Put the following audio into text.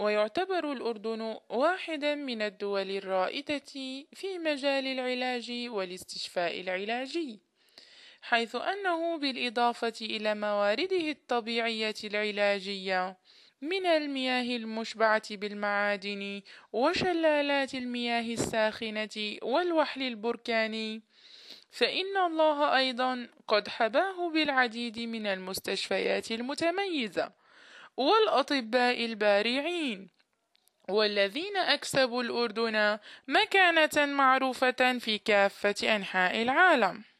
ويعتبر الأردن واحدا من الدول الرائدة في مجال العلاج والاستشفاء العلاجي، حيث أنه بالإضافة إلى موارده الطبيعية العلاجية من المياه المشبعة بالمعادن وشلالات المياه الساخنة والوحل البركاني، فإن الله أيضا قد حباه بالعديد من المستشفيات المتميزة والأطباء البارعين، والذين أكسبوا الأردن مكانة معروفة في كافة أنحاء العالم.